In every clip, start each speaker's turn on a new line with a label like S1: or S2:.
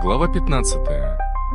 S1: Глава 15.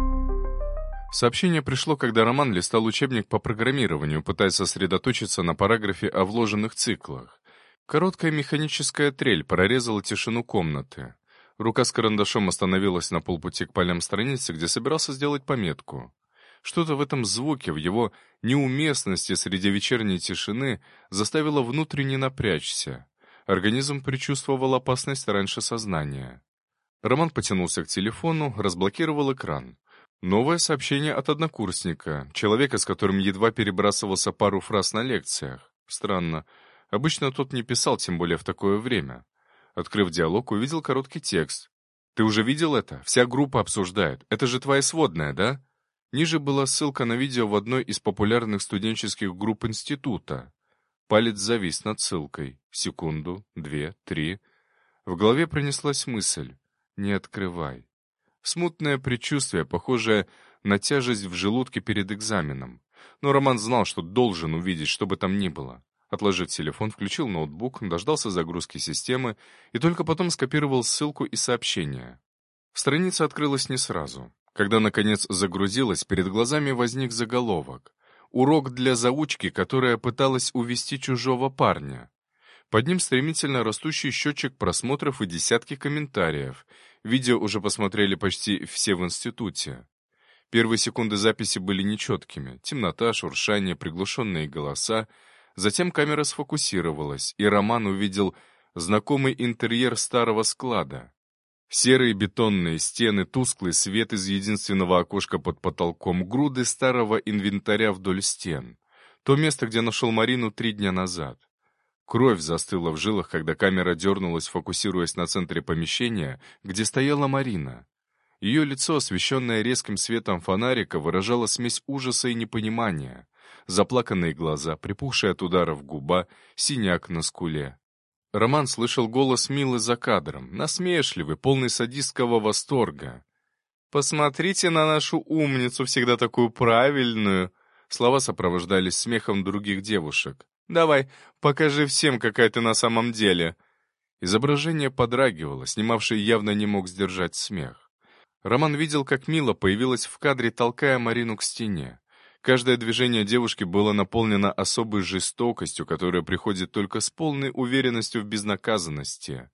S1: Сообщение пришло, когда Роман листал учебник по программированию, пытаясь сосредоточиться на параграфе о вложенных циклах. Короткая механическая трель прорезала тишину комнаты. Рука с карандашом остановилась на полпути к полям страницы, где собирался сделать пометку. Что-то в этом звуке, в его неуместности среди вечерней тишины, заставило внутренне напрячься. Организм предчувствовал опасность раньше сознания. Роман потянулся к телефону, разблокировал экран. Новое сообщение от однокурсника, человека, с которым едва перебрасывался пару фраз на лекциях. Странно. Обычно тот не писал, тем более в такое время. Открыв диалог, увидел короткий текст. «Ты уже видел это? Вся группа обсуждает. Это же твоя сводная, да?» Ниже была ссылка на видео в одной из популярных студенческих групп института. Палец завис над ссылкой. Секунду, 2, 3. В голове пронеслась мысль. «Не открывай». Смутное предчувствие, похожее на тяжесть в желудке перед экзаменом. Но Роман знал, что должен увидеть, что бы там ни было. Отложив телефон, включил ноутбук, дождался загрузки системы и только потом скопировал ссылку и сообщение. Страница открылась не сразу. Когда, наконец, загрузилась, перед глазами возник заголовок. «Урок для заучки, которая пыталась увести чужого парня». Под ним стремительно растущий счетчик просмотров и десятки комментариев. Видео уже посмотрели почти все в институте. Первые секунды записи были нечеткими. Темнота, шуршание, приглушенные голоса. Затем камера сфокусировалась, и Роман увидел знакомый интерьер старого склада. Серые бетонные стены, тусклый свет из единственного окошка под потолком, груды старого инвентаря вдоль стен. То место, где нашел Марину 3 дня назад. Кровь застыла в жилах, когда камера дернулась, фокусируясь на центре помещения, где стояла Марина. Ее лицо, освещенное резким светом фонарика, выражало смесь ужаса и непонимания. Заплаканные глаза, припухшая от ударов губа, синяк на скуле. Роман слышал голос Милы за кадром, насмешливый, полный садистского восторга. «Посмотрите на нашу умницу, всегда такую правильную!» Слова сопровождались смехом других девушек. «Давай, покажи всем, какая ты на самом деле!» Изображение подрагивало, снимавший явно не мог сдержать смех. Роман видел, как Мила появилась в кадре, толкая Марину к стене. Каждое движение девушки было наполнено особой жестокостью, которая приходит только с полной уверенностью в безнаказанности.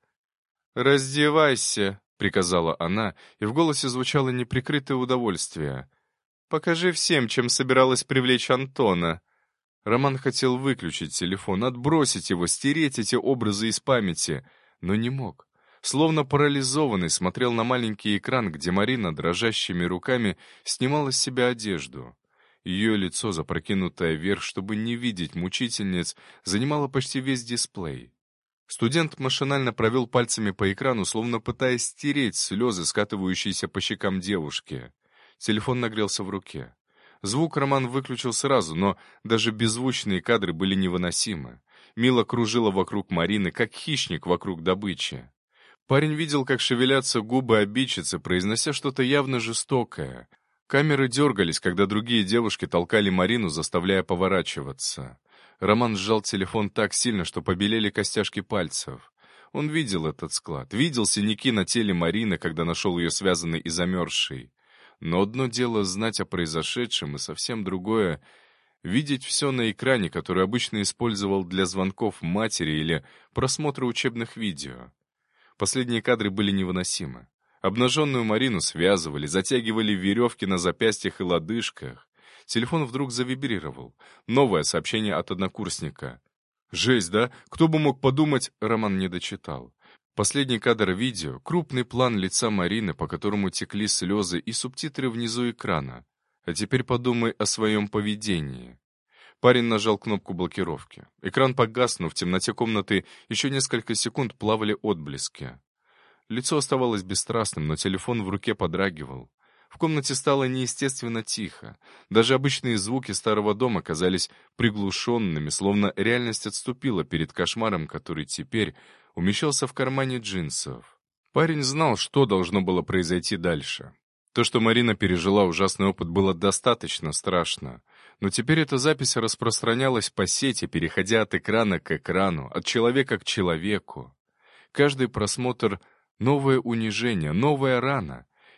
S1: «Раздевайся!» — приказала она, и в голосе звучало неприкрытое удовольствие. «Покажи всем, чем собиралась привлечь Антона!» Роман хотел выключить телефон, отбросить его, стереть эти образы из памяти, но не мог. Словно парализованный смотрел на маленький экран, где Марина дрожащими руками снимала с себя одежду. Ее лицо, запрокинутое вверх, чтобы не видеть мучительниц, занимало почти весь дисплей. Студент машинально провел пальцами по экрану, словно пытаясь стереть слезы, скатывающиеся по щекам девушки. Телефон нагрелся в руке. Звук Роман выключил сразу, но даже беззвучные кадры были невыносимы. Мила кружила вокруг Марины, как хищник вокруг добычи. Парень видел, как шевелятся губы обидчицы, произнося что-то явно жестокое. Камеры дергались, когда другие девушки толкали Марину, заставляя поворачиваться. Роман сжал телефон так сильно, что побелели костяшки пальцев. Он видел этот склад, видел синяки на теле Марины, когда нашел ее связанной и замерзшей. Но одно дело знать о произошедшем, и совсем другое — видеть все на экране, который обычно использовал для звонков матери или просмотра учебных видео. Последние кадры были невыносимы. Обнаженную Марину связывали, затягивали веревки на запястьях и лодыжках. Телефон вдруг завибрировал. Новое сообщение от однокурсника. «Жесть, да? Кто бы мог подумать?» Роман не дочитал. Последний кадр видео — крупный план лица Марины, по которому текли слезы, и субтитры внизу экрана. А теперь подумай о своем поведении. Парень нажал кнопку блокировки. Экран погас, но в темноте комнаты еще несколько секунд плавали отблески. Лицо оставалось бесстрастным, но телефон в руке подрагивал. В комнате стало неестественно тихо. Даже обычные звуки старого дома казались приглушенными, словно реальность отступила перед кошмаром, который теперь умещался в кармане джинсов. Парень знал, что должно было произойти дальше. То, что Марина пережила ужасный опыт, было достаточно страшно. Но теперь эта запись распространялась по сети, переходя от экрана к экрану, от человека к человеку. Каждый просмотр — новое унижение, новая рана.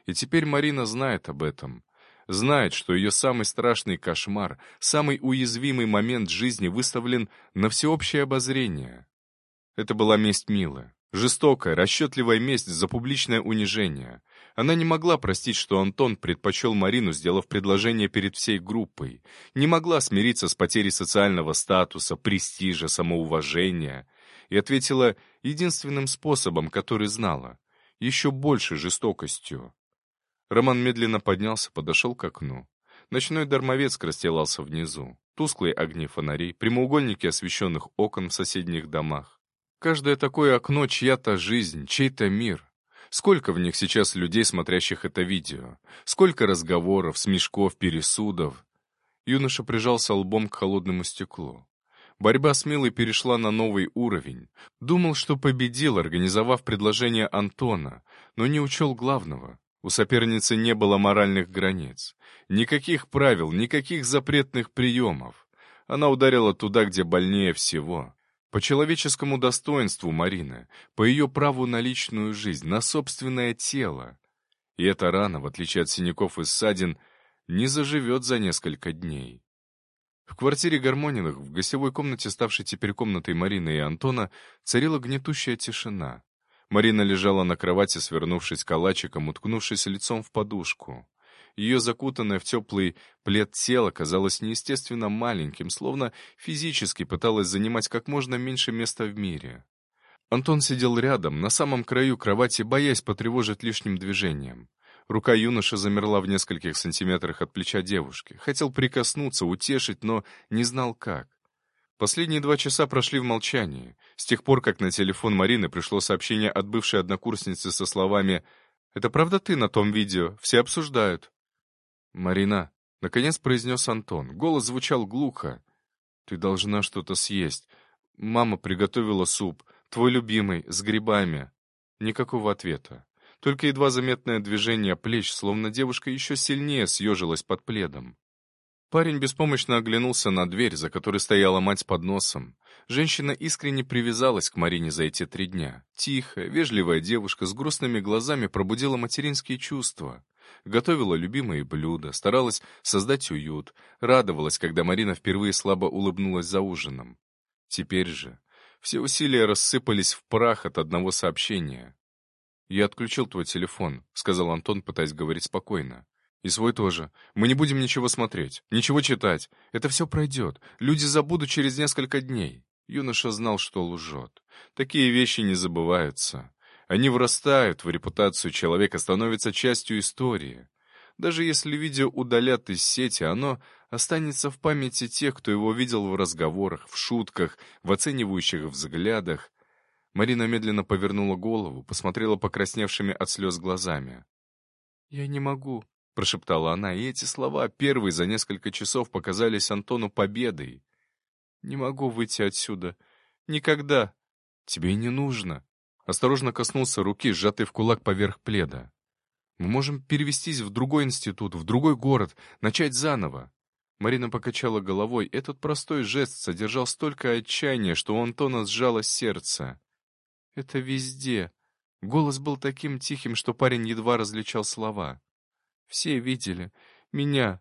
S1: И теперь Марина знает об этом. Знает, что ее самый страшный кошмар, самый уязвимый момент жизни выставлен на всеобщее обозрение. Это была месть Милы. Жестокая, расчетливая месть за публичное унижение. Она не могла простить, что Антон предпочел Марину, сделав предложение перед всей группой. Не могла смириться с потерей социального статуса, престижа, самоуважения. И ответила единственным способом, который знала. Еще большей жестокостью. Роман медленно поднялся, подошел к окну. Ночной дармовец расстилался внизу. Тусклые огни фонарей, прямоугольники освещенных окон в соседних домах. Каждое такое окно — чья-то жизнь, чей-то мир. Сколько в них сейчас людей, смотрящих это видео? Сколько разговоров, смешков, пересудов? Юноша прижался лбом к холодному стеклу. Борьба с Милой перешла на новый уровень. Думал, что победил, организовав предложение Антона, но не учел главного. У соперницы не было моральных границ. Никаких правил, никаких запретных приемов. Она ударила туда, где больнее всего. По человеческому достоинству Марины, по ее праву на личную жизнь, на собственное тело. И эта рана, в отличие от синяков и ссадин, не заживет за несколько дней. В квартире Гармониных, в гостевой комнате, ставшей теперь комнатой Марины и Антона, царила гнетущая тишина. Марина лежала на кровати, свернувшись калачиком, уткнувшись лицом в подушку. Ее закутанное в теплый плед тело казалось неестественно маленьким, словно физически пыталось занимать как можно меньше места в мире. Антон сидел рядом, на самом краю кровати, боясь потревожить лишним движением. Рука юноши замерла в нескольких сантиметрах от плеча девушки. Хотел прикоснуться, утешить, но не знал как. Последние 2 часа прошли в молчании, с тех пор, как на телефон Марины пришло сообщение от бывшей однокурсницы со словами «Это правда ты на том видео? Все обсуждают». «Марина», — наконец произнес Антон. Голос звучал глухо. «Ты должна что-то съесть. Мама приготовила суп, твой любимый, с грибами». Никакого ответа. Только едва заметное движение плеч, словно девушка еще сильнее съежилась под пледом. Парень беспомощно оглянулся на дверь, за которой стояла мать с подносом. Женщина искренне привязалась к Марине за эти 3 дня. Тихая, вежливая девушка с грустными глазами пробудила материнские чувства. Готовила любимые блюда, старалась создать уют, радовалась, когда Марина впервые слабо улыбнулась за ужином. Теперь же все усилия рассыпались в прах от одного сообщения. «Я отключил твой телефон», — сказал Антон, пытаясь говорить спокойно. «И свой тоже. Мы не будем ничего смотреть, ничего читать. Это все пройдет. Люди забудут через несколько дней». Юноша знал, что лжет. Такие вещи не забываются. Они врастают в репутацию человека, становятся частью истории. Даже если видео удалят из сети, оно останется в памяти тех, кто его видел в разговорах, в шутках, в оценивающих взглядах. Марина медленно повернула голову, посмотрела покрасневшими от слез глазами. «Я не могу», — прошептала она, и эти слова, первые за несколько часов, показались Антону победой. «Не могу выйти отсюда. Никогда. Тебе и не нужно». Осторожно коснулся руки, сжатой в кулак поверх пледа. «Мы можем перевестись в другой институт, в другой город, начать заново». Марина покачала головой. Этот простой жест содержал столько отчаяния, что у Антона сжалось сердце. «Это везде». Голос был таким тихим, что парень едва различал слова. «Все видели меня,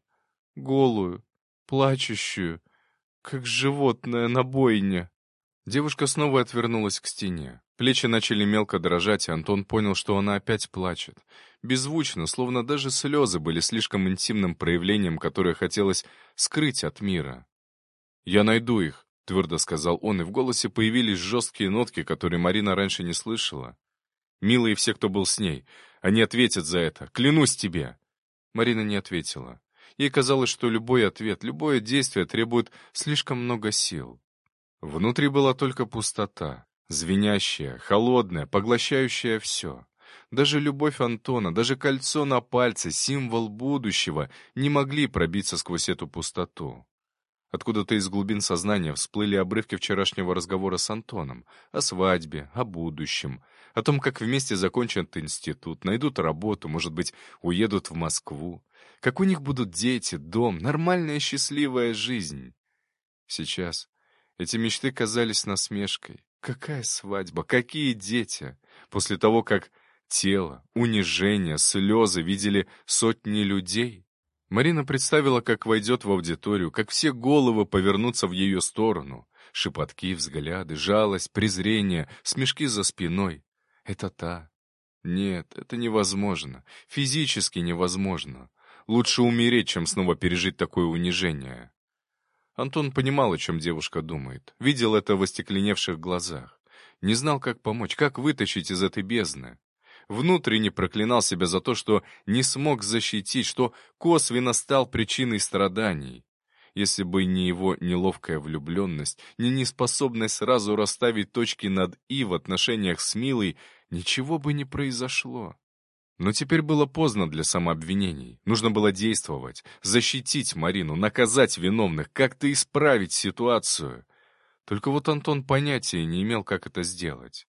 S1: голую, плачущую, как животное на бойне». Девушка снова отвернулась к стене. Плечи начали мелко дрожать, и Антон понял, что она опять плачет. Беззвучно, словно даже слезы были слишком интимным проявлением, которое хотелось скрыть от мира. «Я найду их», — твердо сказал он, и в голосе появились жесткие нотки, которые Марина раньше не слышала. «Мила и все, кто был с ней, они ответят за это, клянусь тебе!» Марина не ответила. Ей казалось, что любой ответ, любое действие требует слишком много сил. Внутри была только пустота, звенящая, холодная, поглощающая все. Даже любовь Антона, даже кольцо на пальце, символ будущего, не могли пробиться сквозь эту пустоту. Откуда-то из глубин сознания всплыли обрывки вчерашнего разговора с Антоном. О свадьбе, о будущем, о том, как вместе закончат институт, найдут работу, может быть, уедут в Москву. Как у них будут дети, дом, нормальная счастливая жизнь. Сейчас эти мечты казались насмешкой. Какая свадьба, какие дети? После того, как тело, унижение, слезы видели сотни людей. Марина представила, как войдет в аудиторию, как все головы повернутся в ее сторону. Шепотки, взгляды, жалость, презрение, смешки за спиной. Это та. Нет, это невозможно. Физически невозможно. Лучше умереть, чем снова пережить такое унижение. Антон понимал, о чем девушка думает. Видел это в остекленевших глазах. Не знал, как помочь, как вытащить из этой бездны. Внутренне проклинал себя за то, что не смог защитить, что косвенно стал причиной страданий. Если бы не его неловкая влюбленность, не неспособность сразу расставить точки над «и» в отношениях с Милой, ничего бы не произошло. Но теперь было поздно для самообвинений. Нужно было действовать, защитить Марину, наказать виновных, как-то исправить ситуацию. Только вот Антон понятия не имел, как это сделать.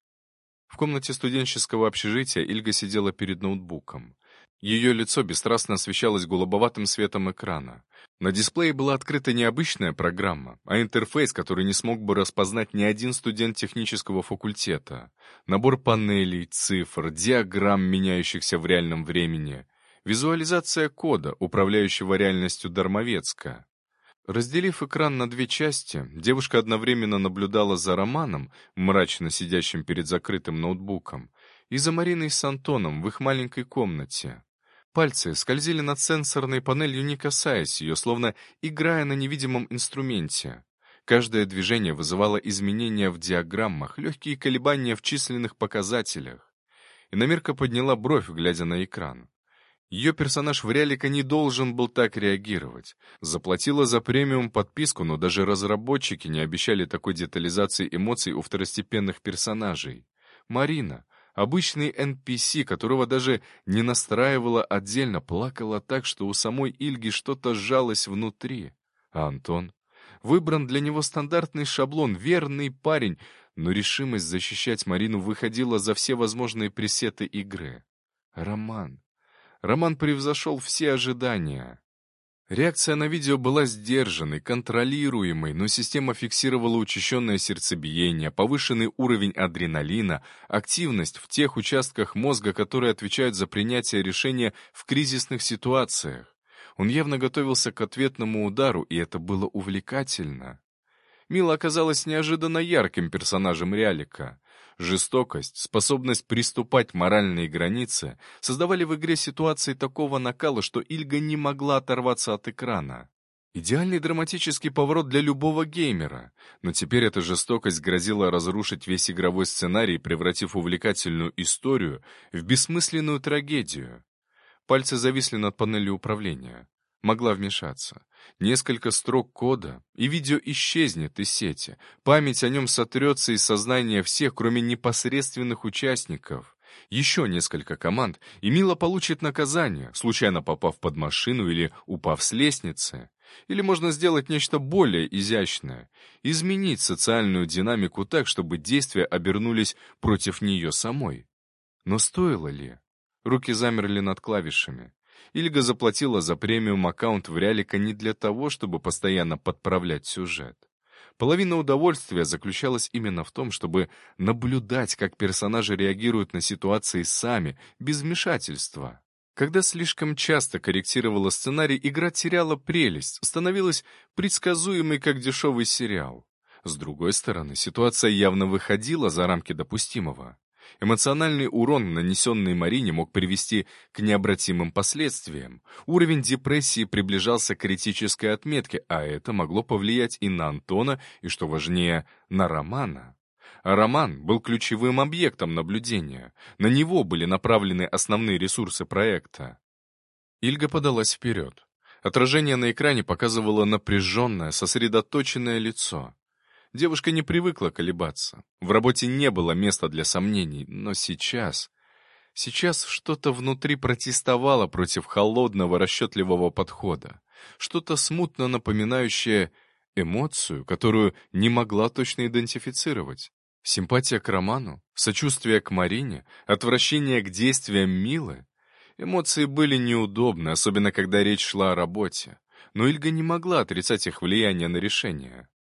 S1: В комнате студенческого общежития Ильга сидела перед ноутбуком. Ее лицо бесстрастно освещалось голубоватым светом экрана. На дисплее была открыта не обычная программа, а интерфейс, который не смог бы распознать ни один студент технического факультета. Набор панелей, цифр, диаграмм, меняющихся в реальном времени. Визуализация кода, управляющего реальностью Дармовецка. Разделив экран на две части, девушка одновременно наблюдала за Романом, мрачно сидящим перед закрытым ноутбуком, и за Мариной с Антоном в их маленькой комнате. Пальцы скользили над сенсорной панелью, не касаясь ее, словно играя на невидимом инструменте. Каждое движение вызывало изменения в диаграммах, легкие колебания в численных показателях. Иномирка подняла бровь, глядя на экран. Ее персонаж в реалике не должен был так реагировать. Заплатила за премиум подписку, но даже разработчики не обещали такой детализации эмоций у второстепенных персонажей. Марина, обычный NPC, которого даже не настраивала отдельно, плакала так, что у самой Ильги что-то сжалось внутри. А Антон? Выбран для него стандартный шаблон, верный парень, но решимость защищать Марину выходила за все возможные пресеты игры. Роман. Роман превзошел все ожидания. Реакция на видео была сдержанной, контролируемой, но система фиксировала учащенное сердцебиение, повышенный уровень адреналина, активность в тех участках мозга, которые отвечают за принятие решения в кризисных ситуациях. Он явно готовился к ответному удару, и это было увлекательно. Мила оказалась неожиданно ярким персонажем реалика. Жестокость, способность приступать моральные границы создавали в игре ситуации такого накала, что Ильга не могла оторваться от экрана. Идеальный драматический поворот для любого геймера, но теперь эта жестокость грозила разрушить весь игровой сценарий, превратив увлекательную историю в бессмысленную трагедию. Пальцы зависли над панелью управления. Могла вмешаться. Несколько строк кода, и видео исчезнет из сети. Память о нем сотрется из сознания всех, кроме непосредственных участников. Еще несколько команд, и Мила получит наказание, случайно попав под машину или упав с лестницы. Или можно сделать нечто более изящное. Изменить социальную динамику так, чтобы действия обернулись против нее самой. Но стоило ли? Руки замерли над клавишами. Ильга заплатила за премиум-аккаунт в Реалика не для того, чтобы постоянно подправлять сюжет. Половина удовольствия заключалась именно в том, чтобы наблюдать, как персонажи реагируют на ситуации сами, без вмешательства. Когда слишком часто корректировала сценарий, игра теряла прелесть, становилась предсказуемой, как дешевый сериал. С другой стороны, ситуация явно выходила за рамки допустимого. Эмоциональный урон, нанесенный Марине, мог привести к необратимым последствиям. Уровень депрессии приближался к критической отметке, а это могло повлиять и на Антона, и, что важнее, на Романа. А Роман был ключевым объектом наблюдения. На него были направлены основные ресурсы проекта. Ильга подалась вперед. Отражение на экране показывало напряженное, сосредоточенное лицо. Девушка не привыкла колебаться. В работе не было места для сомнений, но сейчас... Сейчас что-то внутри протестовало против холодного, расчетливого подхода. Что-то смутно напоминающее эмоцию, которую не могла точно идентифицировать. Симпатия к Роману, сочувствие к Марине, отвращение к действиям Милы. Эмоции были неудобны, особенно когда речь шла о работе. Но Ильга не могла отрицать их влияние на решение.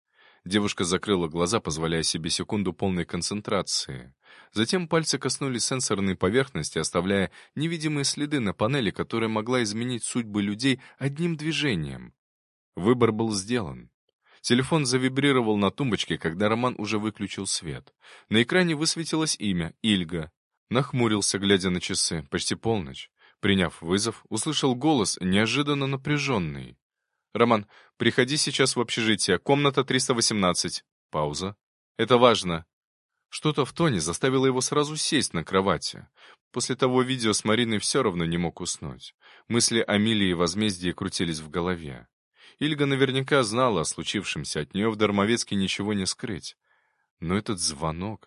S1: Девушка закрыла глаза, позволяя себе секунду полной концентрации. Затем пальцы коснулись сенсорной поверхности, оставляя невидимые следы на панели, которая могла изменить судьбы людей одним движением. Выбор был сделан. Телефон завибрировал на тумбочке, когда Роман уже выключил свет. На экране высветилось имя — Ильга. Нахмурился, глядя на часы, почти полночь. Приняв вызов, услышал голос, неожиданно напряженный. «Роман, приходи сейчас в общежитие, комната 318». Пауза. «Это важно». Что-то в тоне заставило его сразу сесть на кровати. После того видео с Мариной все равно не мог уснуть. Мысли о Миле и возмездии крутились в голове. Ильга наверняка знала о случившемся, от нее в Дармовецке ничего не скрыть. Но этот звонок...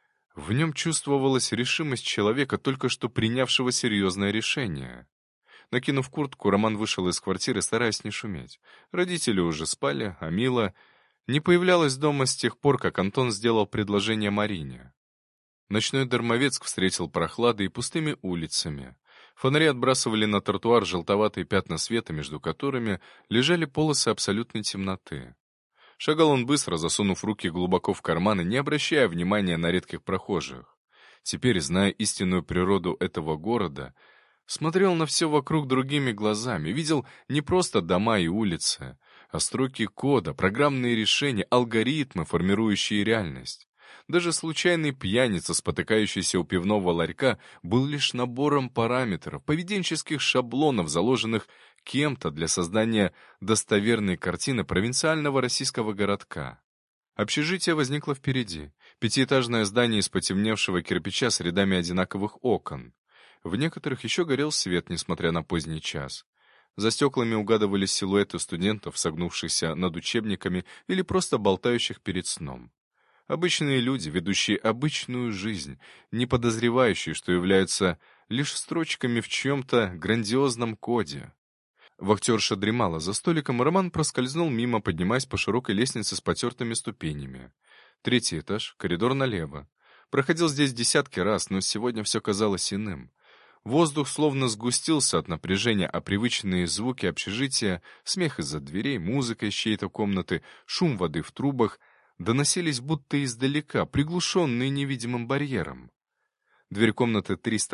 S1: В нем чувствовалась решимость человека, только что принявшего серьезное решение. Накинув куртку, Роман вышел из квартиры, стараясь не шуметь. Родители уже спали, а Мила не появлялась дома с тех пор, как Антон сделал предложение Марине. Ночной Дармовецк встретил прохладой и пустыми улицами. Фонари отбрасывали на тротуар желтоватые пятна света, между которыми лежали полосы абсолютной темноты. Шагал он быстро, засунув руки глубоко в карманы, не обращая внимания на редких прохожих. Теперь, зная истинную природу этого города, смотрел на все вокруг другими глазами, видел не просто дома и улицы, а строки кода, программные решения, алгоритмы, формирующие реальность. Даже случайный пьяница, спотыкающийся у пивного ларька, был лишь набором параметров, поведенческих шаблонов, заложенных кем-то для создания достоверной картины провинциального российского городка. Общежитие возникло впереди. Пятиэтажное здание из потемневшего кирпича с рядами одинаковых окон. В некоторых еще горел свет, несмотря на поздний час. За стеклами угадывались силуэты студентов, согнувшихся над учебниками или просто болтающих перед сном. Обычные люди, ведущие обычную жизнь, не подозревающие, что являются лишь строчками в чьем-то грандиозном коде. Вахтерша дремала за столиком, и Роман проскользнул мимо, поднимаясь по широкой лестнице с потертыми ступенями. 3-й этаж, коридор налево. Проходил здесь десятки раз, но сегодня все казалось иным. Воздух словно сгустился от напряжения, а привычные звуки общежития, смех из-за дверей, музыка из чьей-то комнаты, шум воды в трубах доносились будто издалека, приглушенные невидимым барьером. Дверь комнаты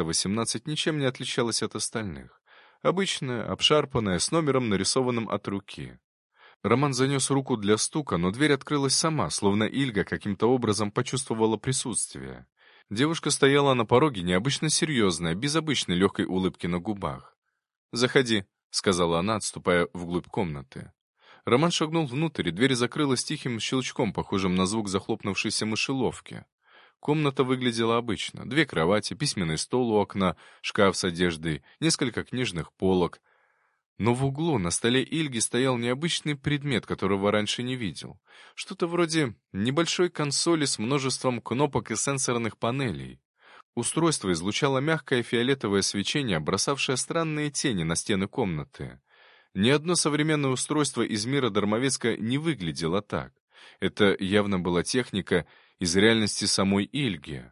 S1: 318 ничем не отличалась от остальных. Обычная, обшарпанная, с номером, нарисованным от руки. Роман занес руку для стука, но дверь открылась сама, словно Ильга каким-то образом почувствовала присутствие. Девушка стояла на пороге, необычно серьезная, без обычной легкой улыбки на губах. «Заходи», — сказала она, отступая вглубь комнаты. Роман шагнул внутрь, и дверь закрылась тихим щелчком, похожим на звук захлопнувшейся мышеловки. Комната выглядела обычно. 2 кровати, письменный стол у окна, шкаф с одеждой, несколько книжных полок. Но в углу на столе Ильги стоял необычный предмет, которого раньше не видел. Что-то вроде небольшой консоли с множеством кнопок и сенсорных панелей. Устройство излучало мягкое фиолетовое свечение, бросавшее странные тени на стены комнаты. Ни одно современное устройство из мира Дармовецка не выглядело так. Это явно была техника из реальности самой Ильги.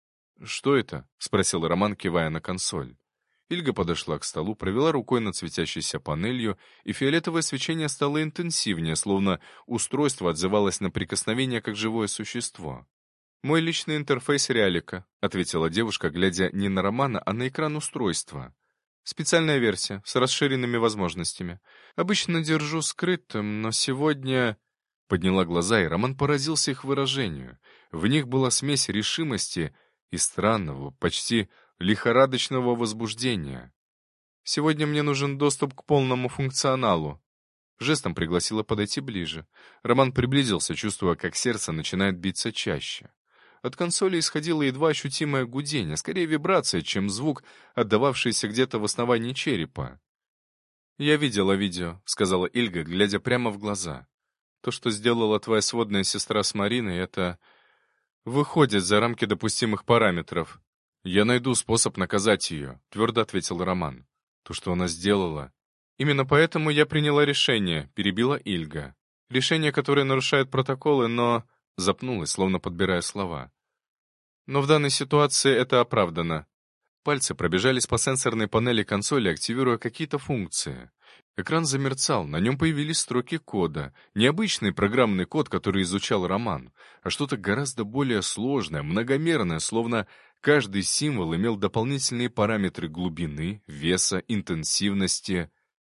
S1: «Что это?» — спросил Роман, кивая на консоль. Ильга подошла к столу, провела рукой над светящейся панелью, и фиолетовое свечение стало интенсивнее, словно устройство отзывалось на прикосновение как живое существо. «Мой личный интерфейс Реалика», — ответила девушка, глядя не на Романа, а на экран устройства. «Специальная версия, с расширенными возможностями. Обычно держу скрытым, но сегодня...» Подняла глаза, и Роман поразился их выражению. В них была смесь решимости и странного, почти лихорадочного возбуждения. «Сегодня мне нужен доступ к полному функционалу». Жестом пригласила подойти ближе. Роман приблизился, чувствуя, как сердце начинает биться чаще. От консоли исходило едва ощутимое гудение, скорее вибрация, чем звук, отдававшийся где-то в основании черепа. «Я видела видео», — сказала Ильга, глядя прямо в глаза. «То, что сделала твоя сводная сестра с Мариной, это выходит за рамки допустимых параметров». «Я найду способ наказать ее», — твердо ответил Роман. «То, что она сделала...» «Именно поэтому я приняла решение», — перебила Ильга. «Решение, которое нарушает протоколы, но...» Запнулась, словно подбирая слова. «Но в данной ситуации это оправдано». Пальцы пробежались по сенсорной панели консоли, активируя какие-то функции. Экран замерцал, на нем появились строки кода. Необычный программный код, который изучал Роман, а что-то гораздо более сложное, многомерное, словно каждый символ имел дополнительные параметры глубины, веса, интенсивности.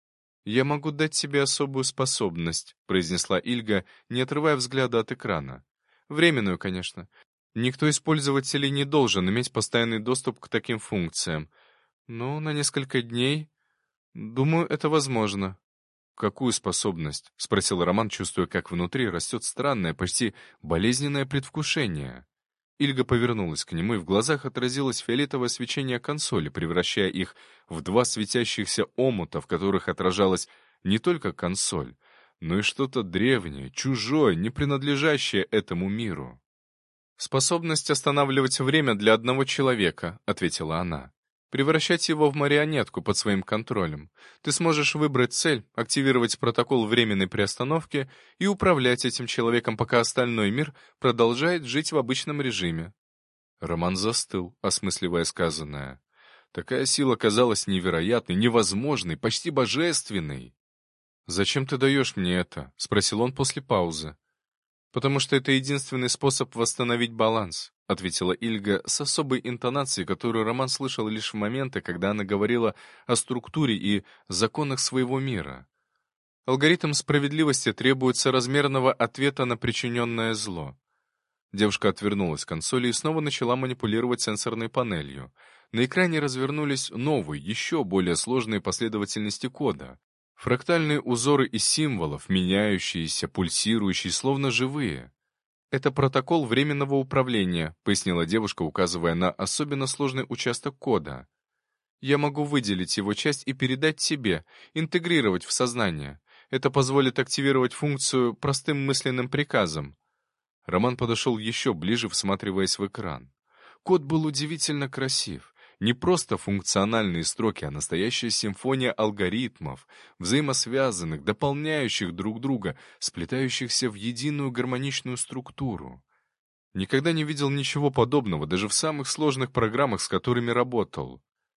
S1: «Я могу дать тебе особую способность», — произнесла Ильга, не отрывая взгляда от экрана. «Временную, конечно. Никто из пользователей не должен иметь постоянный доступ к таким функциям. Но на несколько дней, думаю, это возможно». «Какую способность?» — спросил Роман, чувствуя, как внутри растет странное, почти болезненное предвкушение. Ильга повернулась к нему, и в глазах отразилось фиолетовое свечение консоли, превращая их в два светящихся омута, в которых отражалась не только консоль, но и что-то древнее, чужое, не принадлежащее этому миру. «Способность останавливать время для одного человека», — ответила она. «Превращать его в марионетку под своим контролем. Ты сможешь выбрать цель, активировать протокол временной приостановки и управлять этим человеком, пока остальной мир продолжает жить в обычном режиме». Роман застыл, осмысливая сказанное. Такая сила казалась невероятной, невозможной, почти божественной. «Зачем ты даешь мне это?» — спросил он после паузы. «Потому что это единственный способ восстановить баланс», — ответила Ильга с особой интонацией, которую Роман слышал лишь в моменты, когда она говорила о структуре и законах своего мира. «Алгоритм справедливости требует соразмерного ответа на причиненное зло». Девушка отвернулась к консоли и снова начала манипулировать сенсорной панелью. На экране развернулись новые, еще более сложные последовательности кода. Фрактальные узоры из символов, меняющиеся, пульсирующие, словно живые. «Это протокол временного управления», — пояснила девушка, указывая на особенно сложный участок кода. «Я могу выделить его часть и передать тебе, интегрировать в сознание. Это позволит активировать функцию простым мысленным приказом». Роман подошел еще ближе, всматриваясь в экран. Код был удивительно красив. Не просто функциональные строки, а настоящая симфония алгоритмов, взаимосвязанных, дополняющих друг друга, сплетающихся в единую гармоничную структуру. Никогда не видел ничего подобного, даже в самых сложных программах, с которыми работал.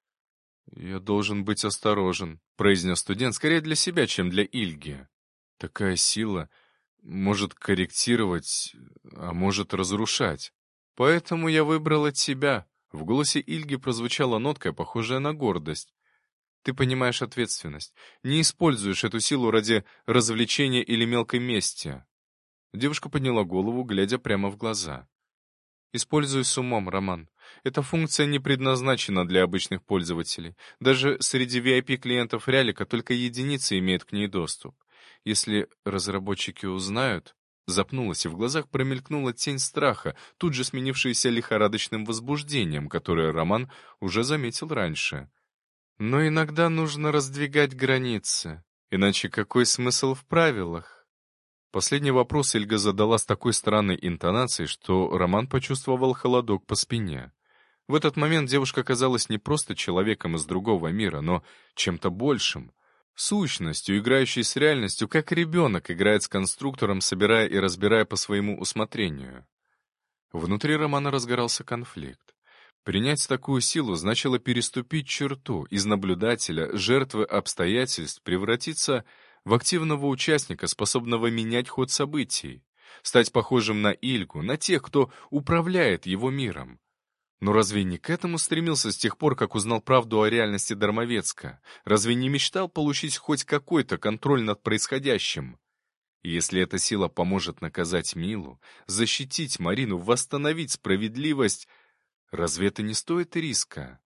S1: «Я должен быть осторожен», — произнес студент, скорее для себя, чем для Ильги. «Такая сила может корректировать, а может разрушать. Поэтому я выбрала тебя». В голосе Ильги прозвучала нотка, похожая на гордость. «Ты понимаешь ответственность. Не используешь эту силу ради развлечения или мелкой мести». Девушка подняла голову, глядя прямо в глаза. «Используй с умом, Роман. Эта функция не предназначена для обычных пользователей. Даже среди VIP-клиентов Рялика только единицы имеют к ней доступ. Если разработчики узнают...» Запнулась, и в глазах промелькнула тень страха, тут же сменившаяся лихорадочным возбуждением, которое Роман уже заметил раньше. «Но иногда нужно раздвигать границы, иначе какой смысл в правилах?» Последний вопрос Эльга задала с такой странной интонацией, что Роман почувствовал холодок по спине. В этот момент девушка казалась не просто человеком из другого мира, но чем-то большим. Сущностью, играющей с реальностью, как ребенок играет с конструктором, собирая и разбирая по своему усмотрению. Внутри Романа разгорался конфликт. Принять такую силу значило переступить черту, из наблюдателя, жертвы обстоятельств, превратиться в активного участника, способного менять ход событий, стать похожим на Ильгу, на тех, кто управляет его миром. Но разве не к этому стремился с тех пор, как узнал правду о реальности Дармовецка? Разве не мечтал получить хоть какой-то контроль над происходящим? И если эта сила поможет наказать Милу, защитить Марину, восстановить справедливость, разве это не стоит риска?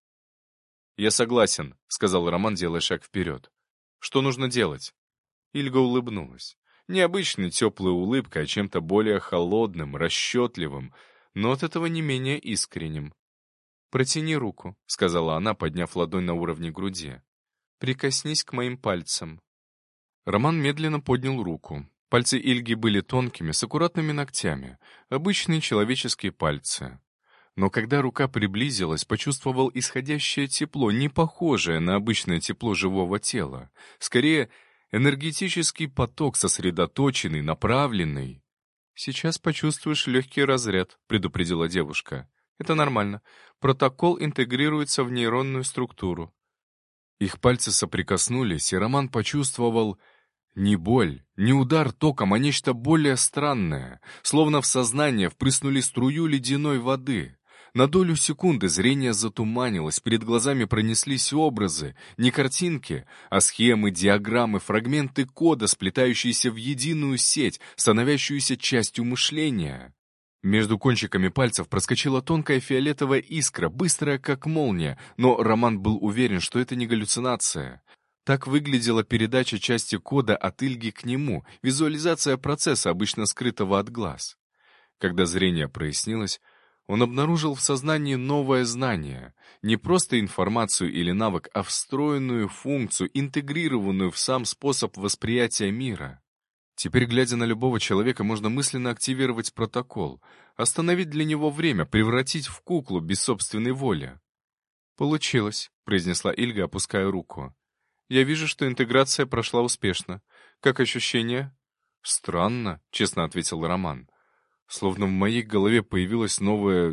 S1: «Я согласен», — сказал Роман, делая шаг вперед. «Что нужно делать?» Ильга улыбнулась. Необычной теплой улыбкой, а чем-то более холодным, расчетливым, но от этого не менее искренним. «Протяни руку», — сказала она, подняв ладонь на уровне груди. «Прикоснись к моим пальцам». Роман медленно поднял руку. Пальцы Ильги были тонкими, с аккуратными ногтями, обычные человеческие пальцы. Но когда рука приблизилась, почувствовал исходящее тепло, не похожее на обычное тепло живого тела. Скорее, энергетический поток, сосредоточенный, направленный. «Сейчас почувствуешь легкий разряд», — предупредила девушка. Это нормально. Протокол интегрируется в нейронную структуру. Их пальцы соприкоснулись, и Роман почувствовал не боль, не удар током, а нечто более странное, словно в сознание впрыснули струю ледяной воды. На долю секунды зрение затуманилось, перед глазами пронеслись образы, не картинки, а схемы, диаграммы, фрагменты кода, сплетающиеся в единую сеть, становящуюся частью мышления. Между кончиками пальцев проскочила тонкая фиолетовая искра, быстрая как молния, но Роман был уверен, что это не галлюцинация. Так выглядела передача части кода от Ильги к нему, визуализация процесса, обычно скрытого от глаз. Когда зрение прояснилось, он обнаружил в сознании новое знание, не просто информацию или навык, а встроенную функцию, интегрированную в сам способ восприятия мира. Теперь, глядя на любого человека, можно мысленно активировать протокол, остановить для него время, превратить в куклу без собственной воли. «Получилось», — произнесла Ильга, опуская руку. «Я вижу, что интеграция прошла успешно. Как ощущения?» «Странно», — честно ответил Роман. «Словно в моей голове появилась новая...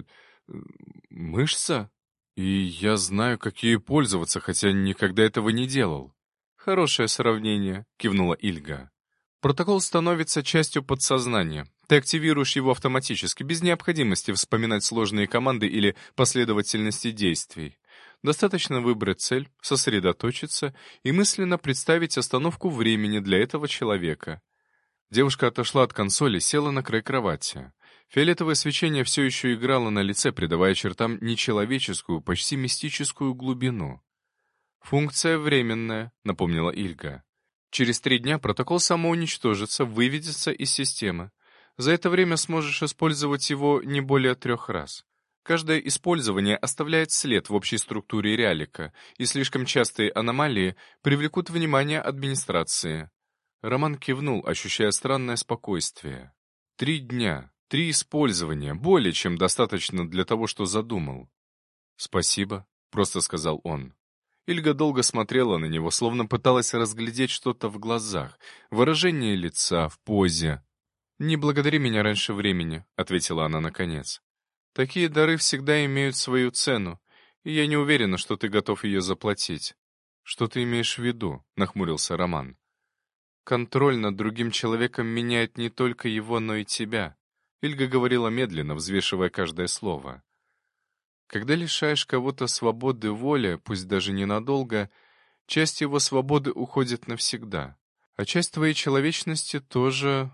S1: мышца, и я знаю, как ею пользоваться, хотя никогда этого не делал». «Хорошее сравнение», — кивнула Ильга. «Протокол становится частью подсознания. Ты активируешь его автоматически, без необходимости вспоминать сложные команды или последовательности действий. Достаточно выбрать цель, сосредоточиться и мысленно представить остановку времени для этого человека». Девушка отошла от консоли, села на край кровати. Фиолетовое свечение все еще играло на лице, придавая чертам нечеловеческую, почти мистическую глубину. «Функция временная», — напомнила Ильга. «Через 3 дня протокол самоуничтожится, выведется из системы. За это время сможешь использовать его не более 3 раз. Каждое использование оставляет след в общей структуре реалика, и слишком частые аномалии привлекут внимание администрации». Роман кивнул, ощущая странное спокойствие. 3 дня, 3 использования, более чем достаточно для того, что задумал. «Спасибо», — просто сказал он. Ильга долго смотрела на него, словно пыталась разглядеть что-то в глазах, выражение лица, в позе. «Не благодари меня раньше времени», — ответила она наконец. «Такие дары всегда имеют свою цену, и я не уверена, что ты готов ее заплатить». «Что ты имеешь в виду?» — нахмурился Роман. «Контроль над другим человеком меняет не только его, но и тебя», — Ильга говорила медленно, взвешивая каждое слово. «Когда лишаешь кого-то свободы воли, пусть даже ненадолго, часть его свободы уходит навсегда, а часть твоей человечности тоже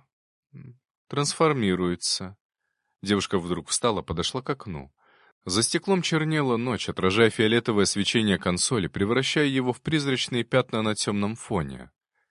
S1: трансформируется». Девушка вдруг встала, подошла к окну. За стеклом чернела ночь, отражая фиолетовое свечение консоли, превращая его в призрачные пятна на темном фоне.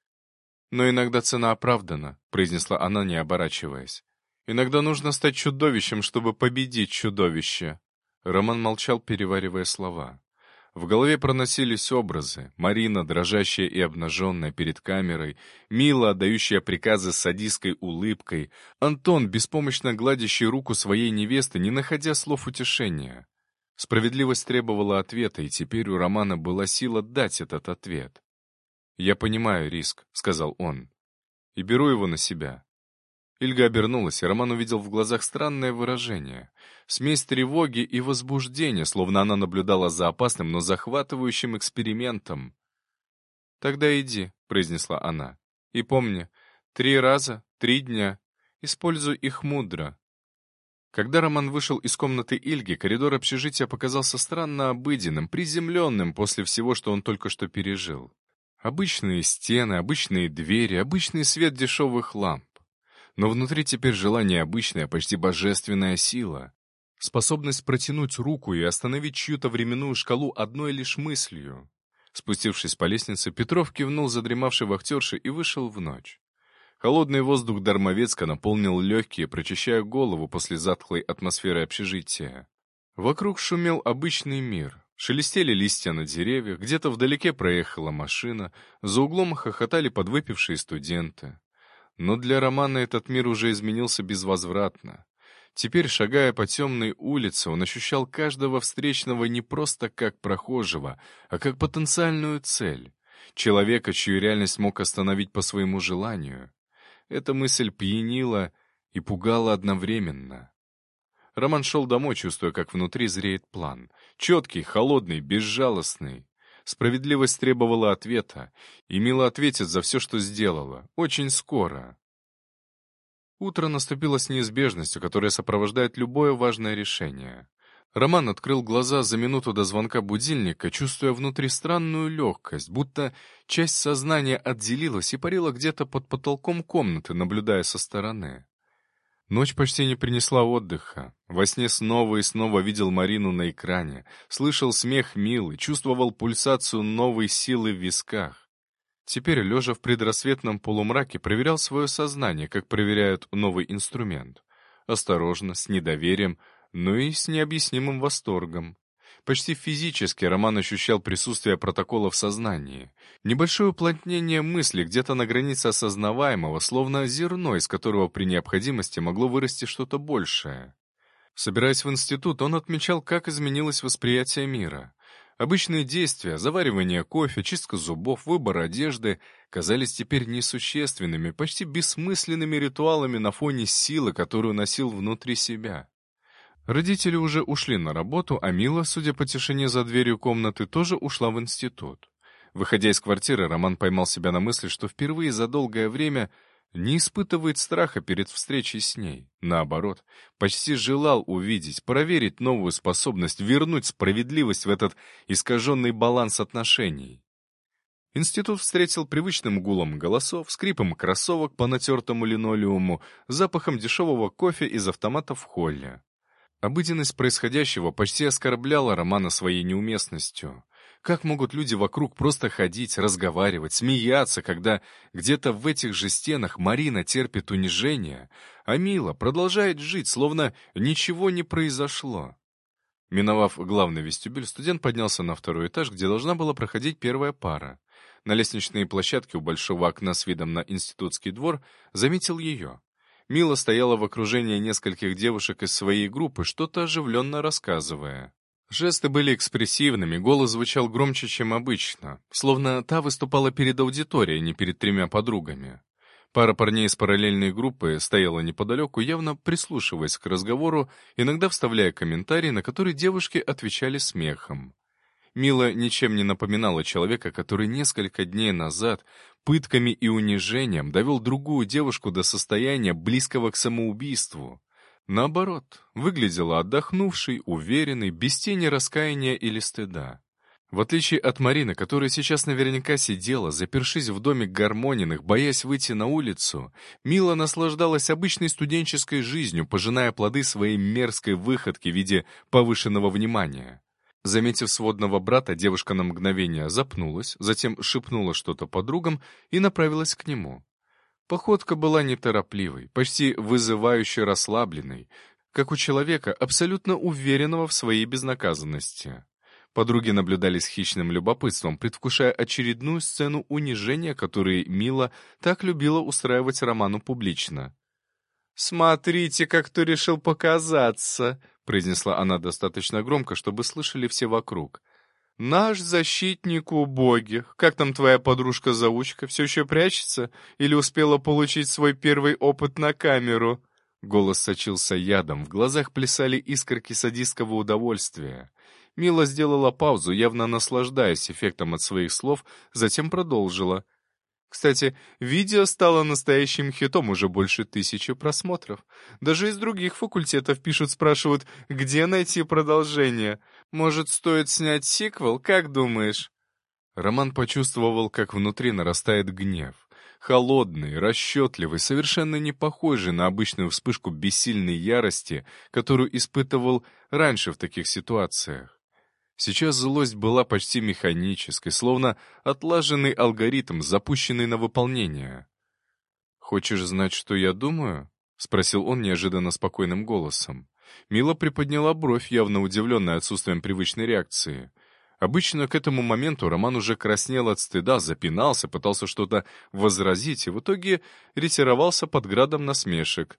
S1: «Но иногда цена оправдана», — произнесла она, не оборачиваясь. «Иногда нужно стать чудовищем, чтобы победить чудовище». Роман молчал, переваривая слова. В голове проносились образы. Марина, дрожащая и обнаженная перед камерой, Мила, отдающая приказы с садистской улыбкой, Антон, беспомощно гладящий руку своей невесты, не находя слов утешения. Справедливость требовала ответа, и теперь у Романа была сила дать этот ответ. «Я понимаю риск», — сказал он, — «и беру его на себя». Ильга обернулась, и Роман увидел в глазах странное выражение. Смесь тревоги и возбуждения, словно она наблюдала за опасным, но захватывающим экспериментом. «Тогда иди», — произнесла она. «И помни, 3 раза, 3 дня. Используй их мудро». Когда Роман вышел из комнаты Ильги, коридор общежития показался странно обыденным, приземленным после всего, что он только что пережил. Обычные стены, обычные двери, обычный свет дешевых ламп. Но внутри теперь жила не обычная, почти божественная сила. Способность протянуть руку и остановить чью-то временную шкалу одной лишь мыслью. Спустившись по лестнице, Петров кивнул задремавшей вахтерши и вышел в ночь. Холодный воздух Дармовецка наполнил легкие, прочищая голову после затхлой атмосферы общежития. Вокруг шумел обычный мир. Шелестели листья на деревьях, где-то вдалеке проехала машина, за углом хохотали подвыпившие студенты. Но для Романа этот мир уже изменился безвозвратно. Теперь, шагая по темной улице, он ощущал каждого встречного не просто как прохожего, а как потенциальную цель. Человека, чью реальность мог остановить по своему желанию. Эта мысль пьянила и пугала одновременно. Роман шел домой, чувствуя, как внутри зреет план. Четкий, холодный, безжалостный. Справедливость требовала ответа, и Мила ответит за все, что сделала. Очень скоро. Утро наступило с неизбежностью, которая сопровождает любое важное решение. Роман открыл глаза за минуту до звонка будильника, чувствуя внутри странную легкость, будто часть сознания отделилась и парила где-то под потолком комнаты, наблюдая со стороны. Ночь почти не принесла отдыха. Во сне снова и снова видел Марину на экране, слышал смех Милы, чувствовал пульсацию новой силы в висках. Теперь, лежа в предрассветном полумраке, проверял свое сознание, как проверяют новый инструмент. Осторожно, с недоверием, но и с необъяснимым восторгом. Почти физически Роман ощущал присутствие протокола в сознании. Небольшое уплотнение мысли где-то на границе осознаваемого, словно зерно, из которого при необходимости могло вырасти что-то большее. Собираясь в институт, он отмечал, как изменилось восприятие мира. Обычные действия, заваривание кофе, чистка зубов, выбор одежды казались теперь несущественными, почти бессмысленными ритуалами на фоне силы, которую носил внутри себя. Родители уже ушли на работу, а Мила, судя по тишине за дверью комнаты, тоже ушла в институт. Выходя из квартиры, Роман поймал себя на мысли, что впервые за долгое время не испытывает страха перед встречей с ней. Наоборот, почти желал увидеть, проверить новую способность, вернуть справедливость в этот искаженный баланс отношений. Институт встретил привычным гулом голосов, скрипом кроссовок по натертому линолеуму, запахом дешевого кофе из автомата в холле. Обыденность происходящего почти оскорбляла Романа своей неуместностью. Как могут люди вокруг просто ходить, разговаривать, смеяться, когда где-то в этих же стенах Марина терпит унижение, а Мила продолжает жить, словно ничего не произошло? Миновав главный вестибюль, студент поднялся на второй этаж, где должна была проходить первая пара. На лестничной площадке у большого окна с видом на институтский двор заметил ее. Мила стояла в окружении нескольких девушек из своей группы, что-то оживленно рассказывая. Жесты были экспрессивными, голос звучал громче, чем обычно, словно та выступала перед аудиторией, а не перед тремя подругами. Пара парней из параллельной группы стояла неподалеку, явно прислушиваясь к разговору, иногда вставляя комментарии, на которые девушки отвечали смехом. Мила ничем не напоминала человека, который несколько дней назад пытками и унижением довел другую девушку до состояния, близкого к самоубийству. Наоборот, выглядела отдохнувшей, уверенной, без тени раскаяния или стыда. В отличие от Марины, которая сейчас наверняка сидела, запершись в доме Гармониных, боясь выйти на улицу, Мила наслаждалась обычной студенческой жизнью, пожиная плоды своей мерзкой выходки в виде повышенного внимания. Заметив сводного брата, девушка на мгновение запнулась, затем шепнула что-то подругам и направилась к нему. Походка была неторопливой, почти вызывающе расслабленной, как у человека, абсолютно уверенного в своей безнаказанности. Подруги наблюдали с хищным любопытством, предвкушая очередную сцену унижения, которую Мила так любила устраивать Роману публично. «Смотрите, как кто решил показаться!» — произнесла она достаточно громко, чтобы слышали все вокруг. «Наш защитник убогих. Как там твоя подружка-заучка? Все еще прячется? Или успела получить свой первый опыт на камеру?» Голос сочился ядом, в глазах плясали искорки садистского удовольствия. Мила сделала паузу, явно наслаждаясь эффектом от своих слов, затем продолжила. Кстати, видео стало настоящим хитом, уже больше 1000 просмотров. Даже из других факультетов пишут, спрашивают, где найти продолжение. Может, стоит снять сиквел, как думаешь? Роман почувствовал, как внутри нарастает гнев. Холодный, расчетливый, совершенно не похожий на обычную вспышку бессильной ярости, которую испытывал раньше в таких ситуациях. Сейчас злость была почти механической, словно отлаженный алгоритм, запущенный на выполнение. «Хочешь знать, что я думаю?» — спросил он неожиданно спокойным голосом. Мила приподняла бровь, явно удивленная отсутствием привычной реакции. Обычно к этому моменту Роман уже краснел от стыда, запинался, пытался что-то возразить и в итоге ретировался под градом насмешек.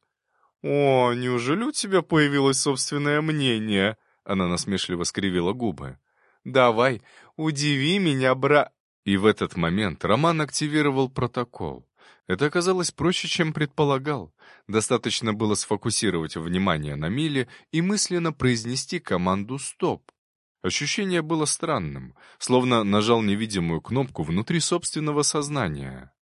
S1: «О, неужели у тебя появилось собственное мнение?» Она насмешливо скривила губы. «Давай, удиви меня, И в этот момент Роман активировал протокол. Это оказалось проще, чем предполагал. Достаточно было сфокусировать внимание на миле и мысленно произнести команду «Стоп». Ощущение было странным, словно нажал невидимую кнопку внутри собственного сознания.